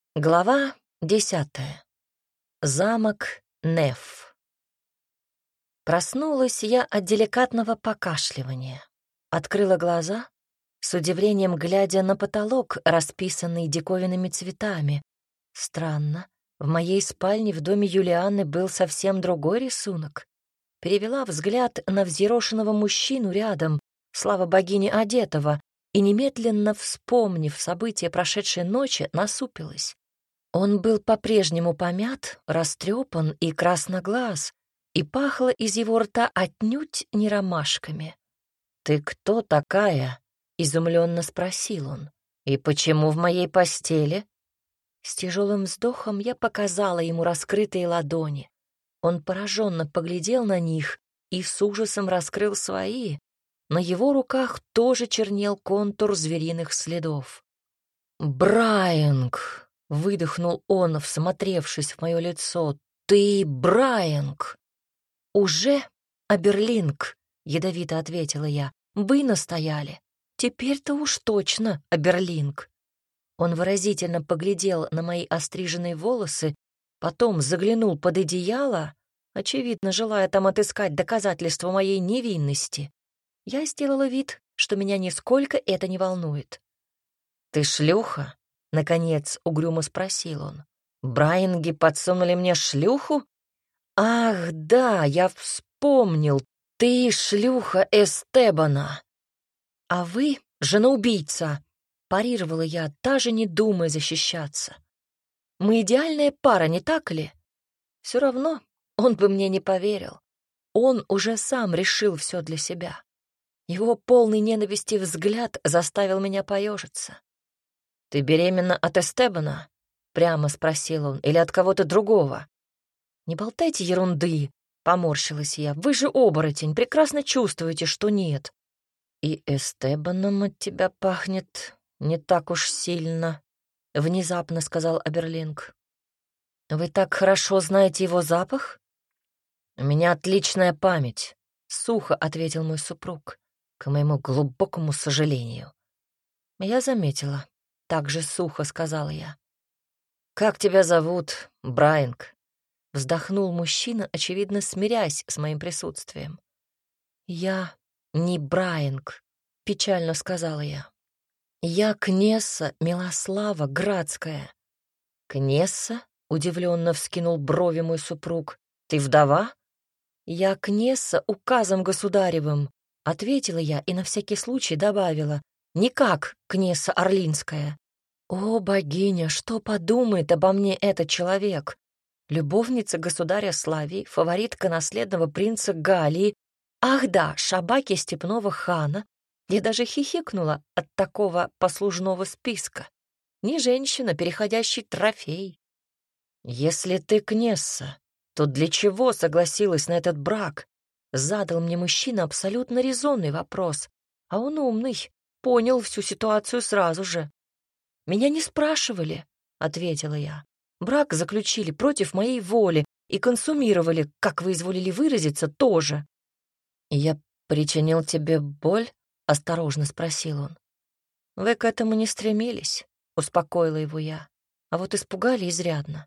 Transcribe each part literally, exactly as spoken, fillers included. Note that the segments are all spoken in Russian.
Глава десятая. Замок Неф. Проснулась я от деликатного покашливания. Открыла глаза, с удивлением глядя на потолок, расписанный диковинными цветами. Странно, в моей спальне в доме Юлианны был совсем другой рисунок. Перевела взгляд на взъерошенного мужчину рядом, слава богине одетого, и, немедленно вспомнив события прошедшей ночи, насупилась. Он был по-прежнему помят, растрепан и красноглаз, и пахло из его рта отнюдь не ромашками. «Ты кто такая?» — изумленно спросил он. «И почему в моей постели?» С тяжелым вздохом я показала ему раскрытые ладони. Он пораженно поглядел на них и с ужасом раскрыл свои. На его руках тоже чернел контур звериных следов. «Брайанг!» — выдохнул он, всмотревшись в мое лицо. «Ты Брайанг!» «Уже, Аберлинг!» — ядовито ответила я. «Вы настояли. Теперь-то уж точно, Аберлинг!» Он выразительно поглядел на мои остриженные волосы, потом заглянул под одеяло, очевидно, желая там отыскать доказательства моей невинности. Я сделала вид, что меня нисколько это не волнует. «Ты шлюха?» — наконец угрюмо спросил он. «Брайанги подсунули мне шлюху? Ах, да, я вспомнил, ты шлюха Эстебана. А вы жена-убийца», — парировала я, даже не думая защищаться. «Мы идеальная пара, не так ли?» Все равно он бы мне не поверил. Он уже сам решил все для себя. Его полный ненависти взгляд заставил меня поежиться. «Ты беременна от Эстебана?» — прямо спросил он. «Или от кого-то другого?» «Не болтайте ерунды», — поморщилась я. «Вы же оборотень, прекрасно чувствуете, что нет». «И Эстебаном от тебя пахнет не так уж сильно», — внезапно сказал Аберлинг. «Вы так хорошо знаете его запах?» «У меня отличная память», — сухо ответил мой супруг, к моему глубокому сожалению. Я заметила. Так же сухо сказала я. «Как тебя зовут, Брайанг?» Вздохнул мужчина, очевидно, смирясь с моим присутствием. «Я не Брайанг», — печально сказала я. «Я Кнесса Милослава Градская». «Кнесса?» — удивленно вскинул брови мой супруг. «Ты вдова?» «Я Кнесса указом государевым», — ответила я и на всякий случай добавила. «Никак, Кнесса Орлинская». О, богиня, что подумает обо мне этот человек? Любовница государя Славии, фаворитка наследного принца Галии. Ах да, шабаки степного хана. Я даже хихикнула от такого послужного списка. Не женщина, переходящий трофей. «Если ты Кнесса, то для чего согласилась на этот брак?» Задал мне мужчина абсолютно резонный вопрос. А он умный, понял всю ситуацию сразу же. «Меня не спрашивали», — ответила я. «Брак заключили против моей воли и консумировали, как вы изволили выразиться, тоже». «Я причинил тебе боль?» — осторожно спросил он. «Вы к этому не стремились», — успокоила его я. «А вот испугали изрядно».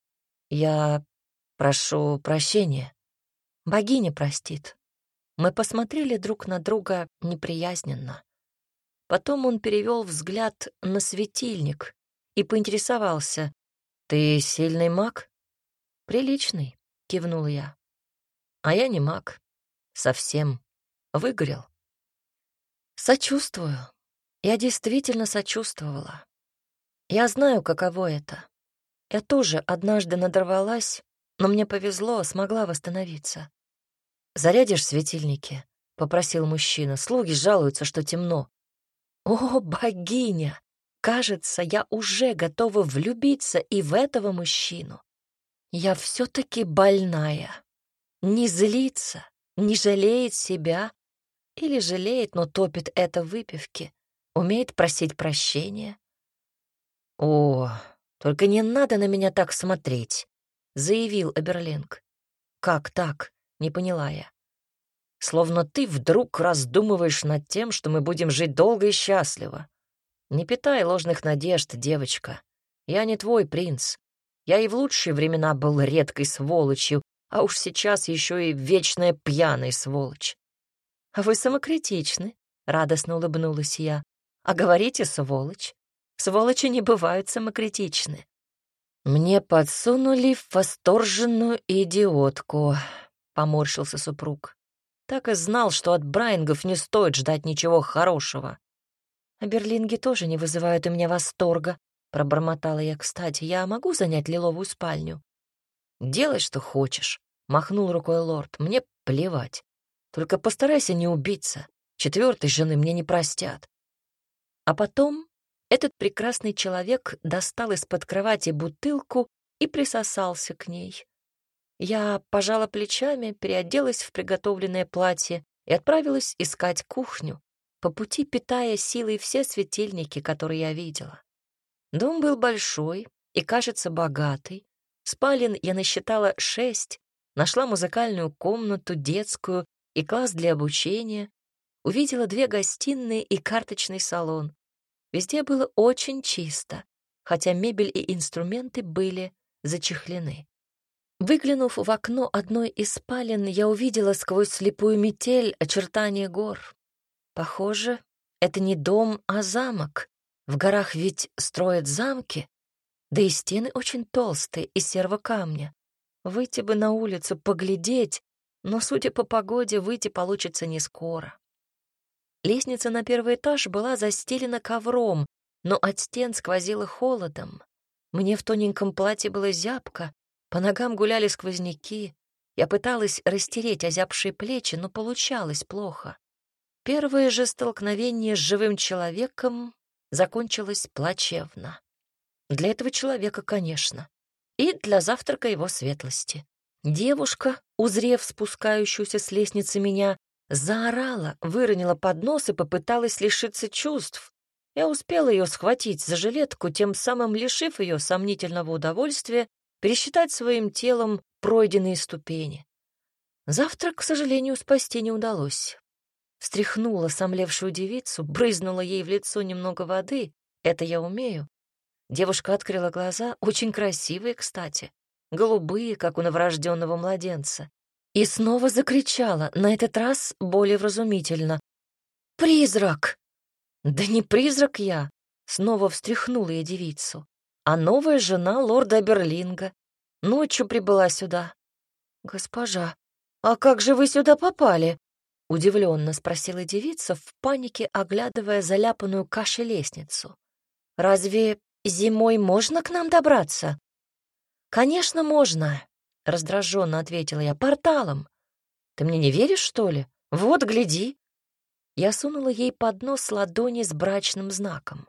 «Я прошу прощения». «Богиня простит». Мы посмотрели друг на друга неприязненно. Потом он перевел взгляд на светильник и поинтересовался. «Ты сильный маг?» «Приличный», — кивнул я. «А я не маг. Совсем. Выгорел». «Сочувствую. Я действительно сочувствовала. Я знаю, каково это. Я тоже однажды надорвалась, но мне повезло, смогла восстановиться». «Зарядишь светильники?» — попросил мужчина. «Слуги жалуются, что темно». «О, богиня! Кажется, я уже готова влюбиться и в этого мужчину. Я все-таки больная. Не злится, не жалеет себя. Или жалеет, но топит это в выпивке. Умеет просить прощения». «О, только не надо на меня так смотреть», — заявил Аберлинг. «Как так?» — не поняла я. «Словно ты вдруг раздумываешь над тем, что мы будем жить долго и счастливо. Не питай ложных надежд, девочка. Я не твой принц. Я и в лучшие времена был редкой сволочью, а уж сейчас еще и вечная пьяная сволочь. А вы самокритичны, — радостно улыбнулась я. А говорите, сволочь. Сволочи не бывают самокритичны. Мне подсунули восторженную идиотку, — поморщился супруг. Так и знал, что от Брайангов не стоит ждать ничего хорошего. А берлинги тоже не вызывают у меня восторга, — пробормотала я. Кстати, я могу занять лиловую спальню? Делай, что хочешь, — махнул рукой лорд. Мне плевать. Только постарайся не убиться. Четвертой жены мне не простят. А потом этот прекрасный человек достал из-под кровати бутылку и присосался к ней. Я пожала плечами, переоделась в приготовленное платье и отправилась искать кухню, по пути питая силой все светильники, которые я видела. Дом был большой и, кажется, богатый. Спален я насчитала шесть, нашла музыкальную комнату, детскую и класс для обучения, увидела две гостиные и карточный салон. Везде было очень чисто, хотя мебель и инструменты были зачехлены. Выглянув в окно одной из спален, я увидела сквозь слепую метель очертания гор. Похоже, это не дом, а замок. В горах ведь строят замки, да и стены очень толстые, из серого камня. Выйти бы на улицу, поглядеть, но, судя по погоде, выйти получится не скоро. Лестница на первый этаж была застелена ковром, но от стен сквозило холодом. Мне в тоненьком платье было зябко, по ногам гуляли сквозняки. Я пыталась растереть озябшие плечи, но получалось плохо. Первое же столкновение с живым человеком закончилось плачевно. Для этого человека, конечно, и для завтрака его светлости. Девушка, узрев спускающуюся с лестницы меня, заорала, выронила поднос и попыталась лишиться чувств. Я успела ее схватить за жилетку, тем самым лишив ее сомнительного удовольствия пересчитать своим телом пройденные ступени. Завтрак, к сожалению, спасти не удалось. Встряхнула сомлевшую девицу, брызнула ей в лицо немного воды. Это я умею. Девушка открыла глаза, очень красивые, кстати, голубые, как у новорожденного младенца. И снова закричала, на этот раз более вразумительно. «Призрак!» «Да не призрак я!» Снова встряхнула я девицу. «А новая жена лорда Аберлинга. Ночью прибыла сюда». «Госпожа, а как же вы сюда попали?» Удивленно спросила девица, в панике оглядывая заляпанную кашей лестницу. «Разве зимой можно к нам добраться?» «Конечно, можно», — раздраженно ответила я, — «порталом. Ты мне не веришь, что ли? Вот, гляди». Я сунула ей под нос ладони с брачным знаком.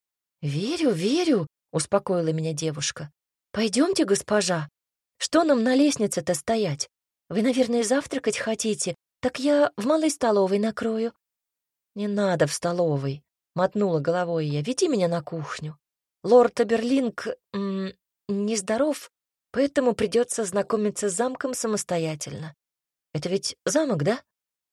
«Верю, верю», — успокоила меня девушка. «Пойдемте, госпожа. Что нам на лестнице-то стоять? Вы, наверное, завтракать хотите, так я в малой столовой накрою». «Не надо в столовой», — мотнула головой я, — «веди меня на кухню. Лорд Аберлинг м, нездоров, поэтому придется знакомиться с замком самостоятельно. Это ведь замок, да?»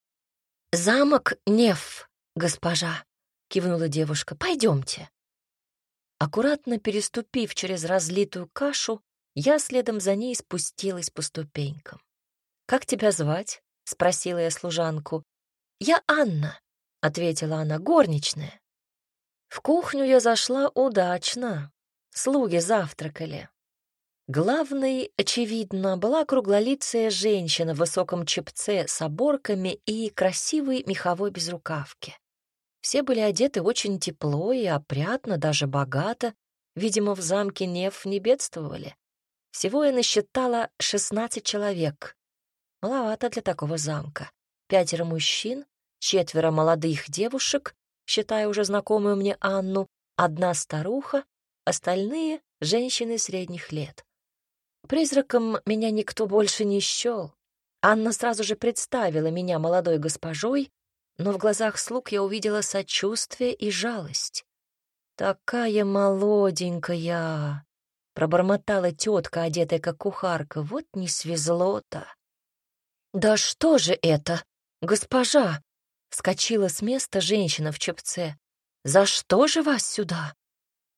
«Замок Неф, госпожа», — кивнула девушка. «Пойдемте». Аккуратно переступив через разлитую кашу, я следом за ней спустилась по ступенькам. «Как тебя звать?» — спросила я служанку. «Я Анна», — ответила она, — «горничная». В кухню я зашла удачно. Слуги завтракали. Главной, очевидно, была круглолицая женщина в высоком чепце с оборками и красивой меховой безрукавке. Все были одеты очень тепло и опрятно, даже богато. Видимо, в замке Неф не бедствовали. Всего я насчитала шестнадцать человек. Маловато для такого замка. Пятеро мужчин, четверо молодых девушек, считая уже знакомую мне Анну, одна старуха, остальные — женщины средних лет. Призраком меня никто больше не счел. Анна сразу же представила меня молодой госпожой, но в глазах слуг я увидела сочувствие и жалость. «Такая молоденькая!» — пробормотала тетка, одетая как кухарка. «Вот не свезло-то!» «Да что же это, госпожа?» — вскочила с места женщина в чепце. «За что же вас сюда?»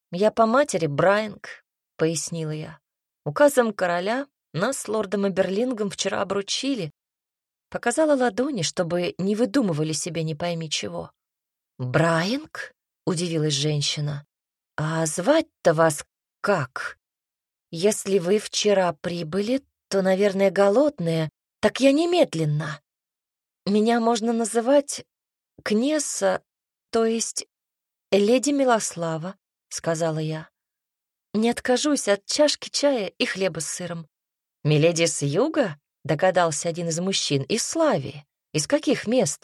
«Я по матери Брайанг», — пояснила я. «Указом короля нас с лордом Эберлингом вчера обручили». Показала ладони, чтобы не выдумывали себе не пойми чего. «Брайанг?» — удивилась женщина. «А звать-то вас как? Если вы вчера прибыли, то, наверное, голодные. Так я немедленно. Меня можно называть Кнесса, то есть леди Милослава», — сказала я. «Не откажусь от чашки чая и хлеба с сыром». «Миледи с юга?» — догадался один из мужчин. «Из Славии. Из каких мест?»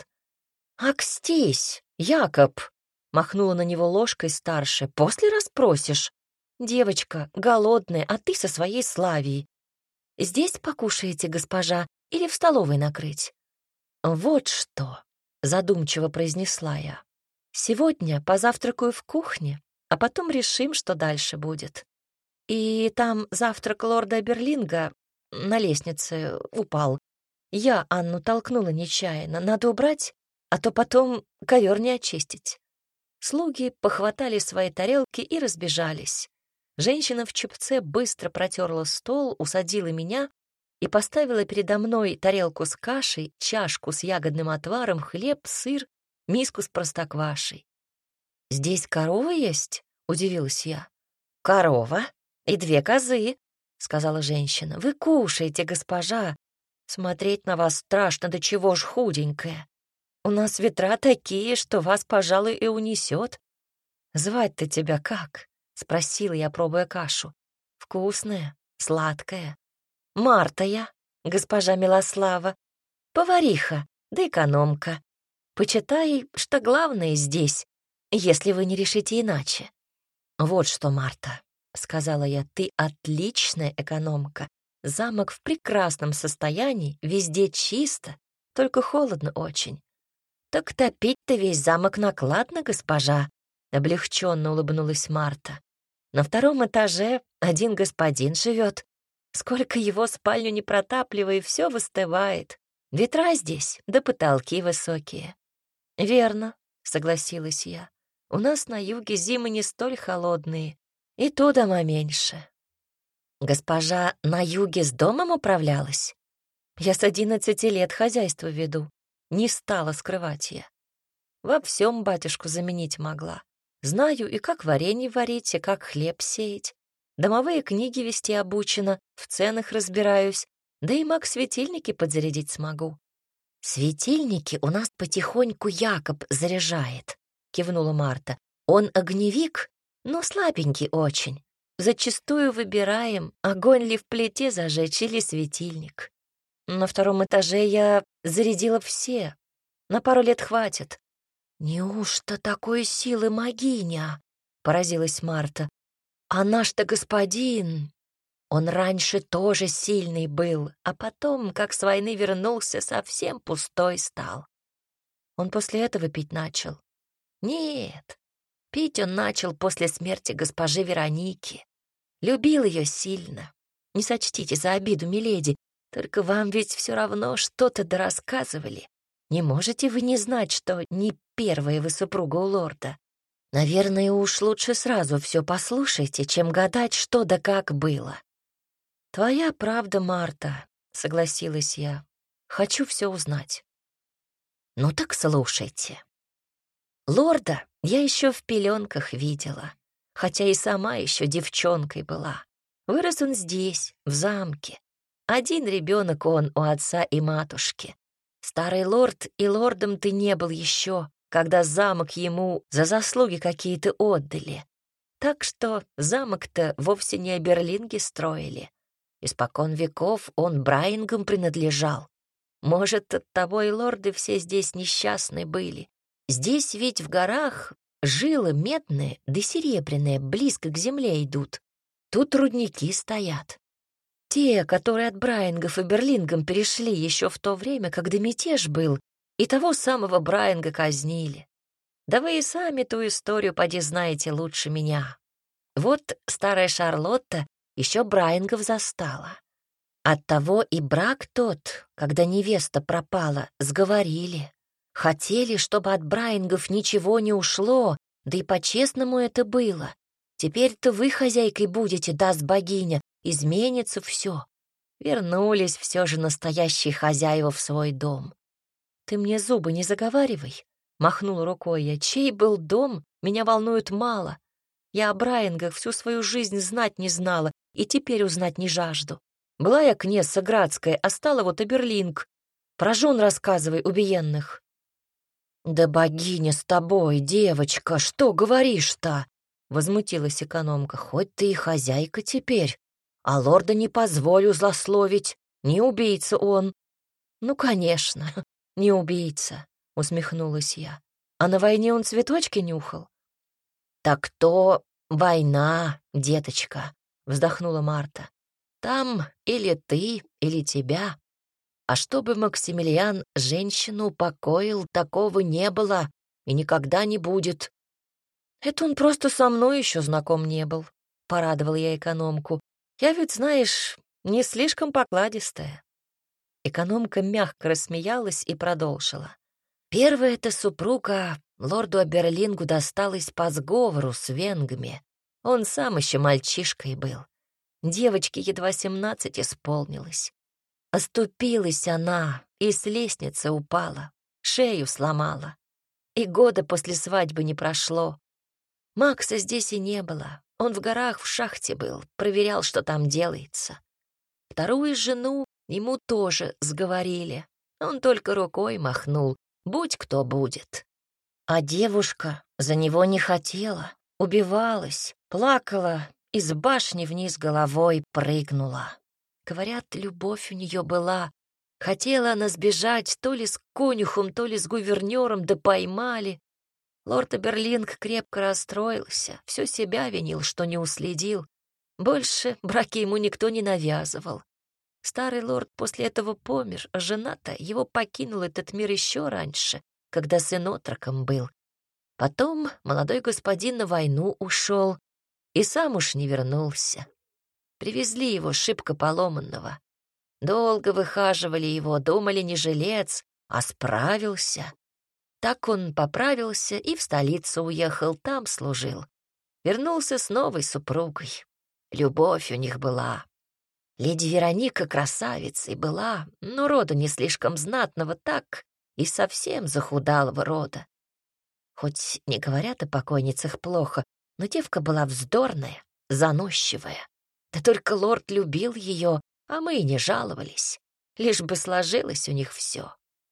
«Акстись, Якоб!» — махнула на него ложкой старшая. «После расспросишь. Девочка голодная, а ты со своей Славией. Здесь покушаете, госпожа, или в столовой накрыть?» «Вот что!» — задумчиво произнесла я. «Сегодня позавтракаю в кухне, а потом решим, что дальше будет. И там завтрак лорда Берлинга на лестнице упал. Я Анну толкнула нечаянно. Надо убрать, а то потом ковер не очистить». Слуги похватали свои тарелки и разбежались. Женщина в чепце быстро протерла стол, усадила меня и поставила передо мной тарелку с кашей, чашку с ягодным отваром, хлеб, сыр, миску с простоквашей. «Здесь корова есть?» — удивилась я. «Корова и две козы», — сказала женщина. «Вы кушаете, госпожа. Смотреть на вас страшно, до чего ж худенькая. У нас ветра такие, что вас, пожалуй, и унесет. Звать-то тебя как?» — спросила я, пробуя кашу. «Вкусная, сладкая». «Марта я, госпожа Милослава, повариха да экономка. Почитай, что главное здесь, если вы не решите иначе». «Вот что, Марта», — сказала я, — «ты отличная экономка. Замок в прекрасном состоянии, везде чисто, только холодно очень». «Так топить-то весь замок накладно, госпожа», — облегченно улыбнулась Марта. «На втором этаже один господин живет. Сколько его спальню не протапливай, все выстывает. Ветра здесь, да потолки высокие». «Верно», — согласилась я. «У нас на юге зимы не столь холодные, и то дома меньше». «Госпожа на юге с домом управлялась? Я с одиннадцати лет хозяйство веду. Не стала скрывать я. Во всем батюшку заменить могла. Знаю и как варенье варить, и как хлеб сеять. Домовые книги вести обучена, в ценах разбираюсь, да и маг-светильники подзарядить смогу». «Светильники у нас потихоньку Якоб заряжает», — кивнула Марта. «Он огневик, но слабенький очень. Зачастую выбираем, огонь ли в плите зажечь или светильник. На втором этаже я зарядила все. На пару лет хватит». «Неужто такой силы могиня?» — поразилась Марта. «А наш-то господин, он раньше тоже сильный был, а потом, как с войны вернулся, совсем пустой стал». «Он после этого пить начал?» «Нет, пить он начал после смерти госпожи Вероники. Любил ее сильно. Не сочтите за обиду, миледи, только вам ведь все равно что-то дорассказывали. Не можете вы не знать, что не первая вы супруга у лорда. Наверное, уж лучше сразу все послушайте, чем гадать, что да как было». «Твоя правда, Марта», — согласилась я. «Хочу все узнать». «Ну так слушайте. Лорда я еще в пеленках видела, хотя и сама еще девчонкой была. Вырос он здесь, в замке. Один ребенок он у отца и матушки. Старый лорд и лордом ты не был еще, когда замок ему за заслуги какие-то отдали. Так что замок-то вовсе не Эберлинги строили. Испокон веков он Брайангам принадлежал. Может, оттого и лорды все здесь несчастны были. Здесь ведь в горах жилы медные да серебряные близко к земле идут. Тут рудники стоят. Те, которые от Брайангов и Берлингам перешли еще в то время, когда мятеж был, и того самого Брайанга казнили. Да вы и сами ту историю поди знаете лучше меня. Вот старая Шарлотта еще Брайангов застала. Оттого и брак тот, когда невеста пропала, сговорили. Хотели, чтобы от Брайангов ничего не ушло, да и по-честному это было. Теперь-то вы хозяйкой будете, даст богиня, изменится все. Вернулись все же настоящие хозяева в свой дом. Ты мне зубы не заговаривай, махнула рукой я. Чей был дом, меня волнует мало. Я о Брайангах всю свою жизнь знать не знала и теперь узнать не жажду. Была я князь Градская, а стала вот Аберлинг. Про жен рассказывай, убиенных. Да богиня с тобой, девочка, что говоришь-то? Возмутилась экономка. Хоть ты и хозяйка теперь, а лорда не позволю злословить, не убийца он. Ну, конечно, не убийца, усмехнулась я. А на войне он цветочки нюхал? Так то война, деточка, вздохнула Марта. Там или ты, или тебя. А чтобы Максимилиан женщину упокоил, такого не было и никогда не будет. Это он просто со мной еще знаком не был, порадовал я экономку. Я ведь, знаешь, не слишком покладистая. Экономка мягко рассмеялась и продолжила. Первая-то супруга лорду Аберлингу досталась по сговору с венгами. Он сам еще мальчишкой был. Девочке едва семнадцать исполнилось. Оступилась она и с лестницы упала, шею сломала. И года после свадьбы не прошло. Макса здесь и не было. Он в горах в шахте был, проверял, что там делается. Вторую жену ему тоже сговорили. Он только рукой махнул, будь кто будет. А девушка за него не хотела, убивалась, плакала и с башни вниз головой прыгнула. Говорят, любовь у нее была. Хотела она сбежать то ли с конюхом, то ли с гувернером, да поймали. Лорд Аберлинг крепко расстроился, все себя винил, что не уследил. Больше браки ему никто не навязывал. Старый лорд после этого помер, а жена-то его покинул этот мир еще раньше, когда сын отроком был. Потом молодой господин на войну ушел и сам уж не вернулся. Привезли его шибко поломанного. Долго выхаживали его, думали, не жилец, а справился. Так он поправился и в столицу уехал, там служил. Вернулся с новой супругой. Любовь у них была. Леди Вероника красавицей была, но рода не слишком знатного, так и совсем захудалого рода. Хоть не говорят о покойницах плохо, но девка была вздорная, заносчивая. Да только лорд любил ее, а мы и не жаловались. Лишь бы сложилось у них все.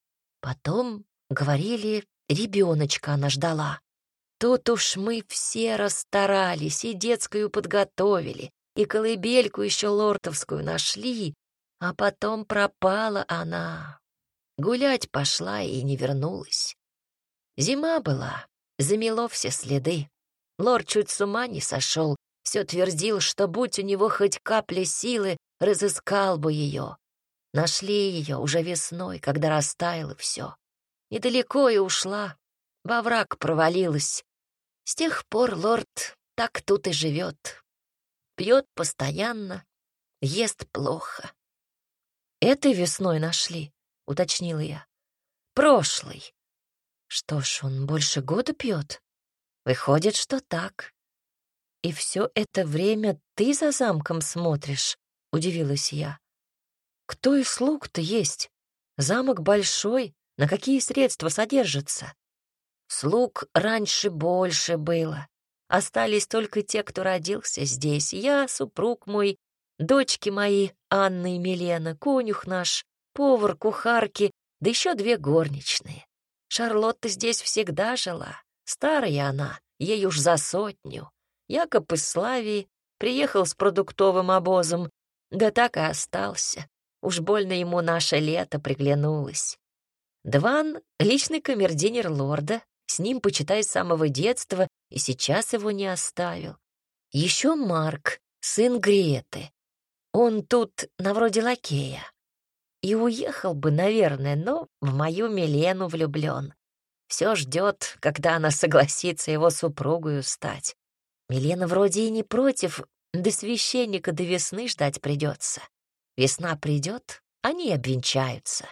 Потом, говорили, ребеночка она ждала. Тут уж мы все расстарались, и детскую подготовили, и колыбельку еще лортовскую нашли, а потом пропала она. Гулять пошла и не вернулась. Зима была, замело все следы. Лорд чуть с ума не сошел, все твердил, что будь у него хоть капля силы, разыскал бы ее. Нашли ее уже весной, когда растаяло все. Недалеко и ушла, во враг провалилась. С тех пор лорд так тут и живет. Пьет постоянно, ест плохо. «Этой весной нашли», — уточнила я. «Прошлой». Что ж, он больше года пьет? Выходит, что так. И все это время ты за замком смотришь, удивилась я. Кто из слуг-то есть? Замок большой, на какие средства содержится? Слуг раньше больше было. Остались только те, кто родился здесь. Я, супруг мой, дочки мои, Анна и Милена, конюх наш, повар, кухарки, да еще две горничные. Шарлотта здесь всегда жила. Старая она, ей уж за сотню. Якоб из Славии приехал с продуктовым обозом, да так и остался. Уж больно ему наше лето приглянулось. Дван — личный камердинер лорда, с ним, почитай, с самого детства, и сейчас его не оставил. Еще Марк, сын Греты. Он тут на вроде лакея. И уехал бы, наверное, но в мою Милену влюблен. Все ждет, когда она согласится его супругою стать. Милена вроде и не против, до священника до весны ждать придется. Весна придет, они обвенчаются.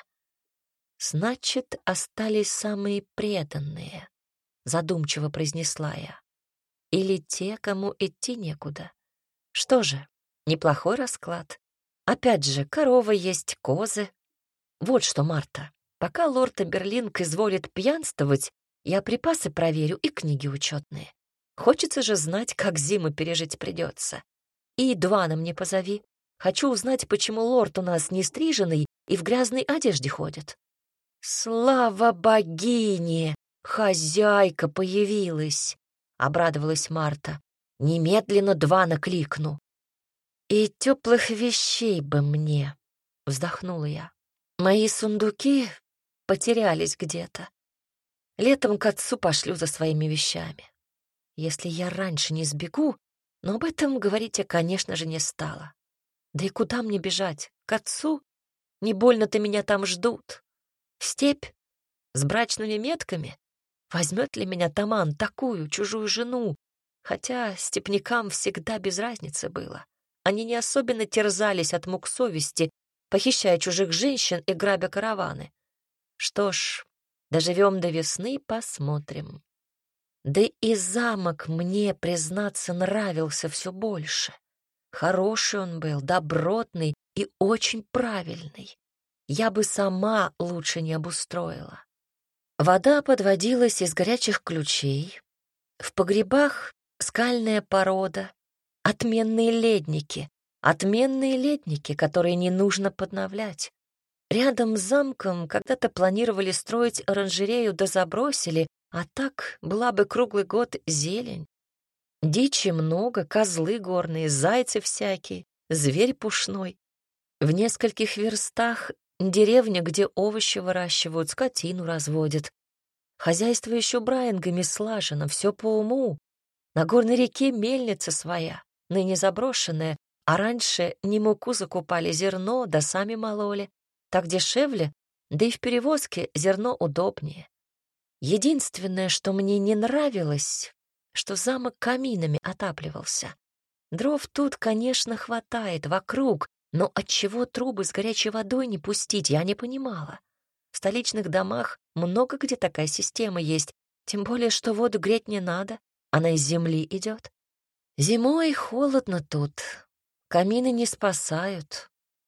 Значит, остались самые преданные, задумчиво произнесла я. или те, кому идти некуда. Что же, неплохой расклад. Опять же, корова есть, козы. Вот что, Марта, пока лорд Аберлинг изволит пьянствовать, я припасы проверю и книги учетные. Хочется же знать, как зиму пережить придется. И Эдуана мне позови. Хочу узнать, почему лорд у нас не стриженный и в грязной одежде ходит. Слава богине! Хозяйка появилась! Обрадовалась Марта. Немедленно Двана кликну. И теплых вещей бы мне, вздохнула я. Мои сундуки потерялись где-то. Летом к отцу пошлю за своими вещами. Если я раньше не сбегу, но об этом говорить я, конечно же, не стала. Да и куда мне бежать? К отцу? Не больно-то меня там ждут. В степь? С брачными метками? Возьмет ли меня Таман такую, чужую жену? Хотя степнякам всегда без разницы было. Они не особенно терзались от мук совести, похищая чужих женщин и грабя караваны. Что ж, доживем до весны, посмотрим. Да и замок мне, признаться, нравился все больше. Хороший он был, добротный и очень правильный. Я бы сама лучше не обустроила. Вода подводилась из горячих ключей. В погребах скальная порода, отменные ледники, отменные ледники, которые не нужно подновлять. Рядом с замком когда-то планировали строить оранжерею, да забросили, а так была бы круглый год зелень. Дичи много, козлы горные, зайцы всякие, зверь пушной. В нескольких верстах деревня, где овощи выращивают, скотину разводят. Хозяйство еще Брайангами слажено, все по уму. На горной реке мельница своя, ныне заброшенная, а раньше не муку закупали, зерно, да сами мололи. Так дешевле, да и в перевозке зерно удобнее. Единственное, что мне не нравилось, что замок каминами отапливался. Дров тут, конечно, хватает вокруг, но отчего трубы с горячей водой не пустить, я не понимала. В столичных домах много где такая система есть, тем более, что воду греть не надо, она из земли идет. Зимой холодно тут, камины не спасают.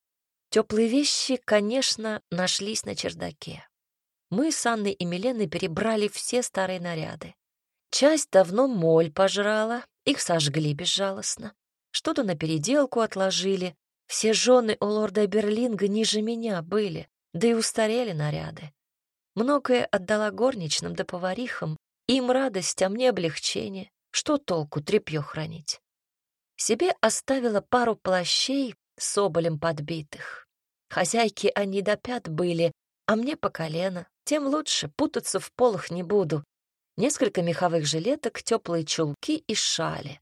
Теплые вещи, конечно, нашлись на чердаке. Мы с Анной и Миленой перебрали все старые наряды. Часть давно моль пожрала, их сожгли безжалостно. Что-то на переделку отложили. Все жены у лорда Берлинга ниже меня были, да и устарели наряды. Многое отдала горничным да поварихам, им радость, а мне облегчение. Что толку тряпье хранить? Себе оставила пару плащей с соболем подбитых. Хозяйки они до пят были, а мне по колено. Тем лучше, путаться в полах не буду. Несколько меховых жилеток, теплые чулки и шали.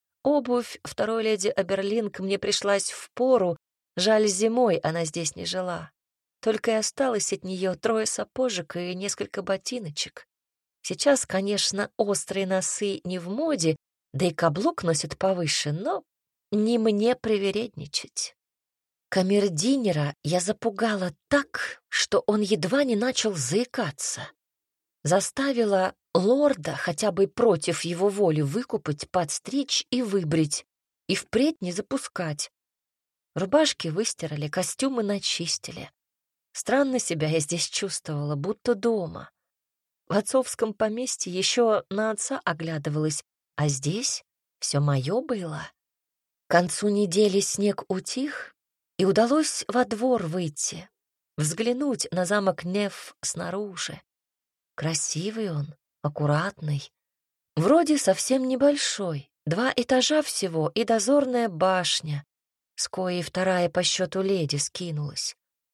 Обувь второй леди Аберлинг мне пришлась впору, жаль, зимой она здесь не жила. Только и осталось от нее трое сапожек и несколько ботиночек. Сейчас, конечно, острые носы не в моде, да и каблук носят повыше, но не мне привередничать. Камердинера я запугала так, что он едва не начал заикаться. Заставила лорда хотя бы против его воли выкупать, подстричь и выбрить, и впредь не запускать. Рубашки выстирали, костюмы начистили. Странно себя я здесь чувствовала, будто дома. В отцовском поместье еще на отца оглядывалась, а здесь все мое было. К концу недели снег утих, и удалось во двор выйти, взглянуть на замок Неф снаружи. Красивый он, аккуратный, вроде совсем небольшой, два этажа всего и дозорная башня, с коей вторая по счету леди скинулась.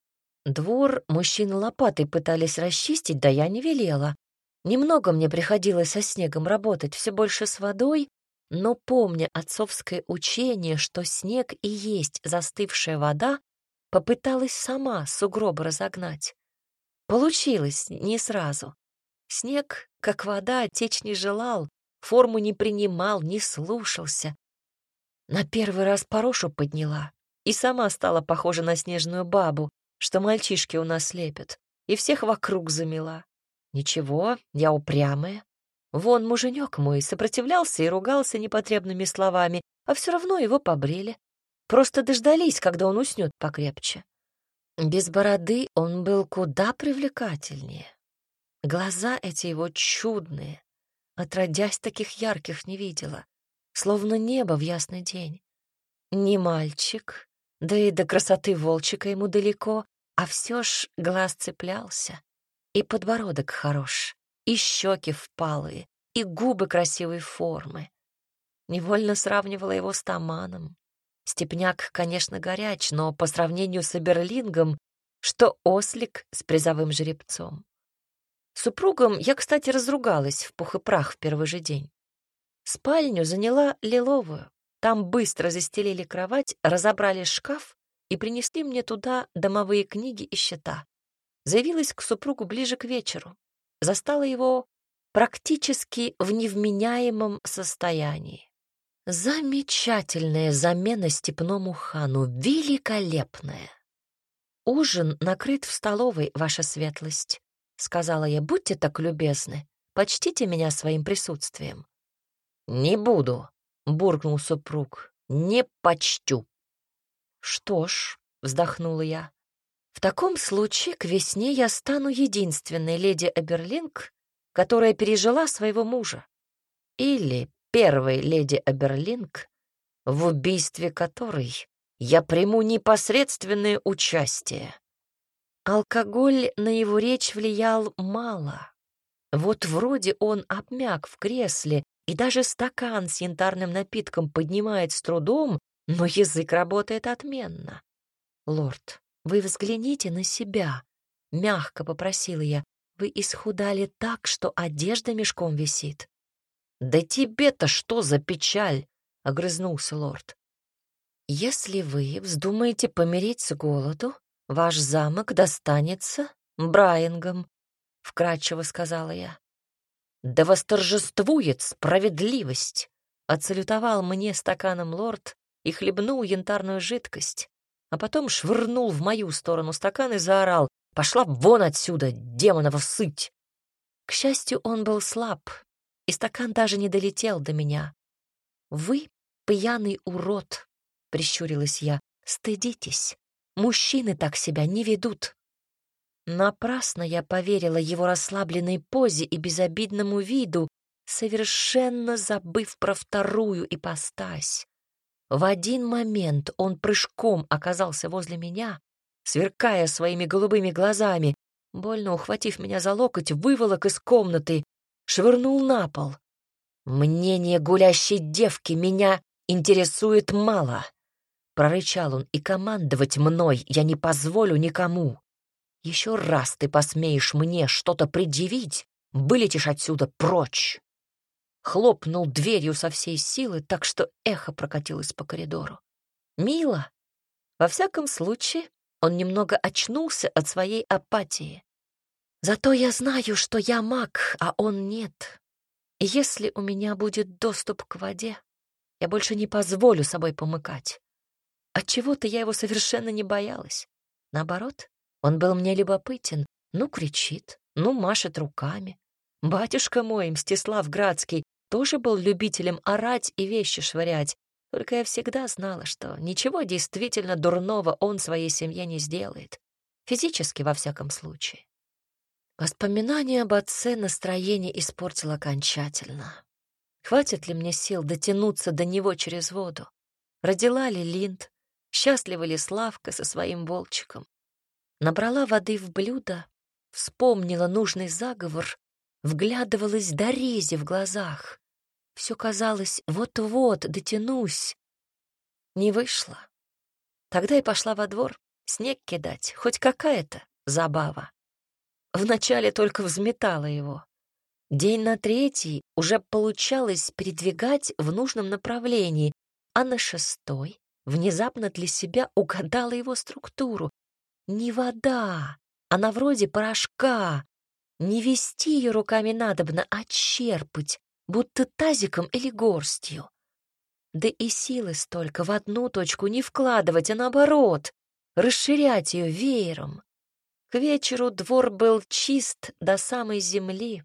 Двор мужчины лопатой пытались расчистить, да я не велела. Немного мне приходилось со снегом работать, все больше с водой, но, помня отцовское учение, что снег и есть застывшая вода, попыталась сама сугробы разогнать. Получилось не сразу. Снег, как вода, течь не желал, форму не принимал, не слушался. На первый раз порошу подняла и сама стала похожа на снежную бабу, что мальчишки у нас лепят, и всех вокруг замела. Ничего, я упрямая. Вон муженек мой сопротивлялся и ругался непотребными словами, а все равно его побрили. Просто дождались, когда он уснет покрепче. Без бороды он был куда привлекательнее. Глаза эти его чудные, отродясь таких ярких не видела, словно небо в ясный день. Не мальчик, да и до красоты волчика ему далеко, а все ж глаз цеплялся. И подбородок хорош, и щеки впалые, и губы красивой формы. Невольно сравнивала его с Таманом. Степняк, конечно, горяч, но по сравнению с Эберлингом, что ослик с призовым жеребцом. С супругом я, кстати, разругалась в пух и прах в первый же день. Спальню заняла лиловую. Там быстро застелили кровать, разобрали шкаф и принесли мне туда домовые книги и счета. Заявилась к супругу ближе к вечеру. Застала его практически в невменяемом состоянии. Замечательная замена степному хану, великолепная. «Ужин накрыт в столовой, ваша светлость», — сказала я. «Будьте так любезны, почтите меня своим присутствием». «Не буду», — буркнул супруг, — «не почтю». «Что ж», — вздохнула я, — «в таком случае к весне я стану единственной леди Эберлинг, которая пережила своего мужа. Или первой леди Эберлинг, в убийстве которой я приму непосредственное участие». Алкоголь на его речь влиял мало. Вот вроде он обмяк в кресле, и даже стакан с янтарным напитком поднимает с трудом, но язык работает отменно. «Лорд, вы взгляните на себя», — мягко попросила я. «Вы исхудали так, что одежда мешком висит». «Да тебе-то что за печаль?» — огрызнулся лорд. «Если вы вздумаете помереть с голоду, ваш замок достанется Брайангам», — вкратчиво сказала я. «Да восторжествует справедливость!» — отсалютовал мне стаканом лорд и хлебнул янтарную жидкость, а потом швырнул в мою сторону стакан и заорал: «Пошла вон отсюда, демонова сыть!» К счастью, он был слаб, и стакан даже не долетел до меня. «Вы пьяный урод», — прищурилась я, — «стыдитесь. Мужчины так себя не ведут». Напрасно я поверила его расслабленной позе и безобидному виду, совершенно забыв про вторую ипостась. В один момент он прыжком оказался возле меня, сверкая своими голубыми глазами, больно ухватив меня за локоть, выволок из комнаты, швырнул на пол. «Мнение гулящей девки меня интересует мало», — прорычал он, — «и командовать мной я не позволю никому. Еще раз ты посмеешь мне что-то предъявить, вылетишь отсюда прочь». Хлопнул дверью со всей силы, так что эхо прокатилось по коридору. Мило. Во всяком случае, он немного очнулся от своей апатии. Зато я знаю, что я маг, а он нет. И если у меня будет доступ к воде, я больше не позволю собой помыкать. Отчего-то я его совершенно не боялась. Наоборот, он был мне любопытен. Ну, кричит, ну, машет руками. Батюшка мой, Мстислав Градский, тоже был любителем орать и вещи швырять. Только я всегда знала, что ничего действительно дурного он своей семье не сделает. Физически, во всяком случае. Воспоминание об отце настроение испортило окончательно. Хватит ли мне сил дотянуться до него через воду? Родила ли Линд? Счастлива ли Славка со своим волчиком? Набрала воды в блюдо, вспомнила нужный заговор, вглядывалась до рези в глазах. Все казалось, вот-вот дотянусь. Не вышло. Тогда и пошла во двор снег кидать, хоть какая-то забава. Вначале только взметала его. День на третий уже получалось передвигать в нужном направлении, а на шестой внезапно для себя угадала его структуру. Не вода, она вроде порошка. Не вести ее руками надобно, а черпать, будто тазиком или горстью. Да и силы столько в одну точку не вкладывать, а наоборот, расширять ее веером. К вечеру двор был чист до самой земли.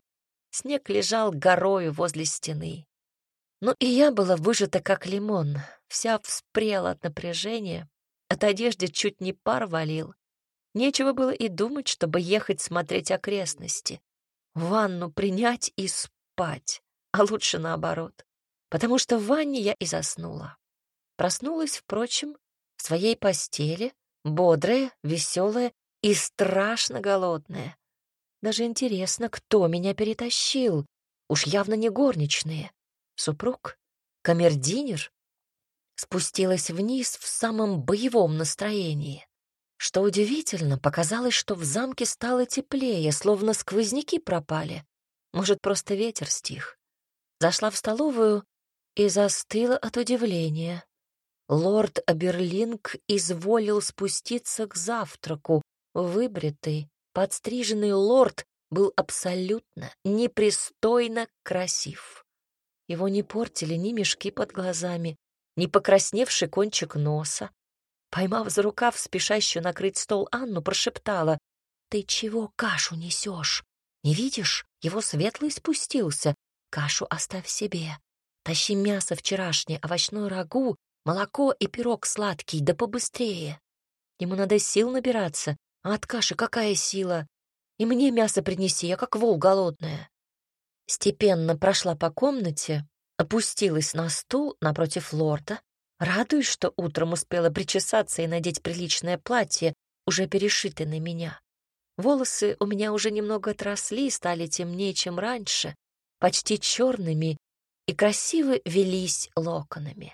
Снег лежал горою возле стены. Ну и я была выжата как лимон, вся вспрела от напряжения, от одежды чуть не пар валил. Нечего было и думать, чтобы ехать смотреть окрестности, ванну принять и спать, а лучше наоборот, потому что в ванне я и заснула. Проснулась, впрочем, в своей постели, бодрая, веселая и страшно голодная. Даже интересно, кто меня перетащил. Уж явно не горничные. Супруг? Камердинер? Спустилась вниз в самом боевом настроении. Что удивительно, показалось, что в замке стало теплее, словно сквозняки пропали. Может, просто ветер стих. Зашла в столовую и застыла от удивления. Лорд Аберлинг изволил спуститься к завтраку. Выбритый, подстриженный лорд был абсолютно непристойно красив. Его не портили ни мешки под глазами, ни покрасневший кончик носа. Поймав за рукав спешащую накрыть стол Анну, прошептала: «Ты чего кашу несешь? Не видишь, его светлый спустился. Кашу оставь себе. Тащи мясо вчерашнее, овощное рагу, молоко и пирог сладкий, да побыстрее. Ему надо сил набираться, а от каши какая сила? И мне мясо принеси, я как вол голодная». Степенно прошла по комнате, опустилась на стул напротив лорда, радуясь, что утром успела причесаться и надеть приличное платье, уже перешитое на меня. Волосы у меня уже немного отросли, стали темнее, чем раньше, почти черными, и красиво велись локонами.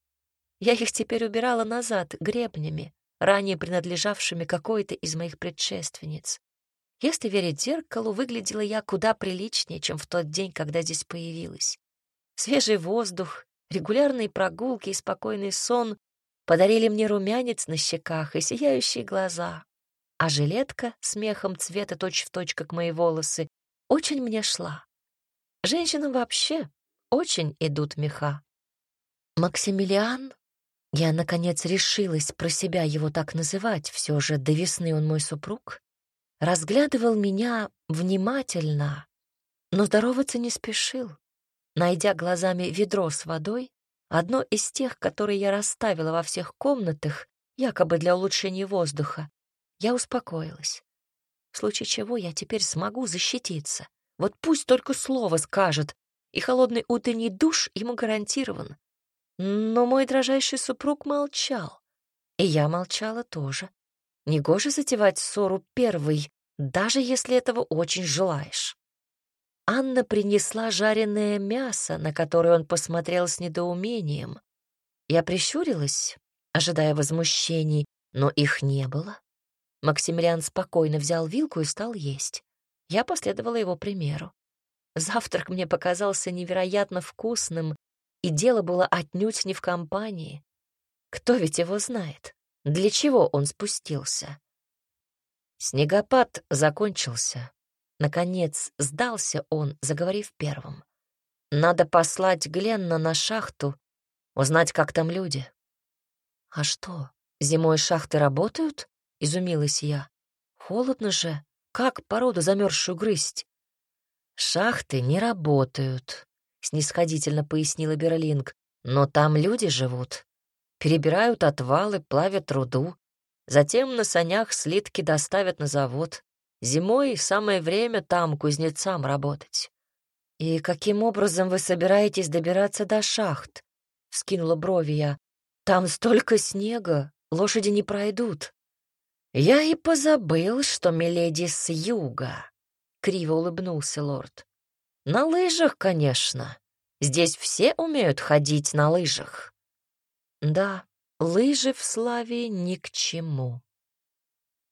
Я их теперь убирала назад гребнями, ранее принадлежавшими какой-то из моих предшественниц. Если верить зеркалу, выглядела я куда приличнее, чем в тот день, когда здесь появилась. Свежий воздух, регулярные прогулки и спокойный сон подарили мне румянец на щеках и сияющие глаза, а жилетка с мехом цвета точь-в-точь, как мои волосы, очень мне шла. Женщинам вообще очень идут меха. Максимилиан, я, наконец, решилась про себя его так называть, все же до весны он мой супруг, разглядывал меня внимательно, но здороваться не спешил. Найдя глазами ведро с водой, одно из тех, которые я расставила во всех комнатах, якобы для улучшения воздуха, я успокоилась. В случае чего я теперь смогу защититься. Вот пусть только слово скажет, и холодный утренний душ ему гарантирован. Но мой дрожайший супруг молчал, и я молчала тоже. Негоже затевать ссору первой, даже если этого очень желаешь. Анна принесла жареное мясо, на которое он посмотрел с недоумением. Я прищурилась, ожидая возмущений, но их не было. Максимилиан спокойно взял вилку и стал есть. Я последовала его примеру. Завтрак мне показался невероятно вкусным, и дело было отнюдь не в компании. Кто ведь его знает? Для чего он спустился? Снегопад закончился. Наконец сдался он, заговорив первым. Надо послать Гленна на шахту, узнать, как там люди. А что, зимой шахты работают? Изумилась я. Холодно же, как породу замерзшую грызть? Шахты не работают, снисходительно пояснила Берлинг, но там люди живут. Перебирают отвалы, плавят руду. Затем на санях слитки доставят на завод. Зимой самое время там кузнецам работать. «И каким образом вы собираетесь добираться до шахт?» — вскинула брови я. «Там столько снега, лошади не пройдут». «Я и позабыл, что миледи с юга», — криво улыбнулся лорд. «На лыжах, конечно. Здесь все умеют ходить на лыжах». «Да, лыжи в Славии ни к чему».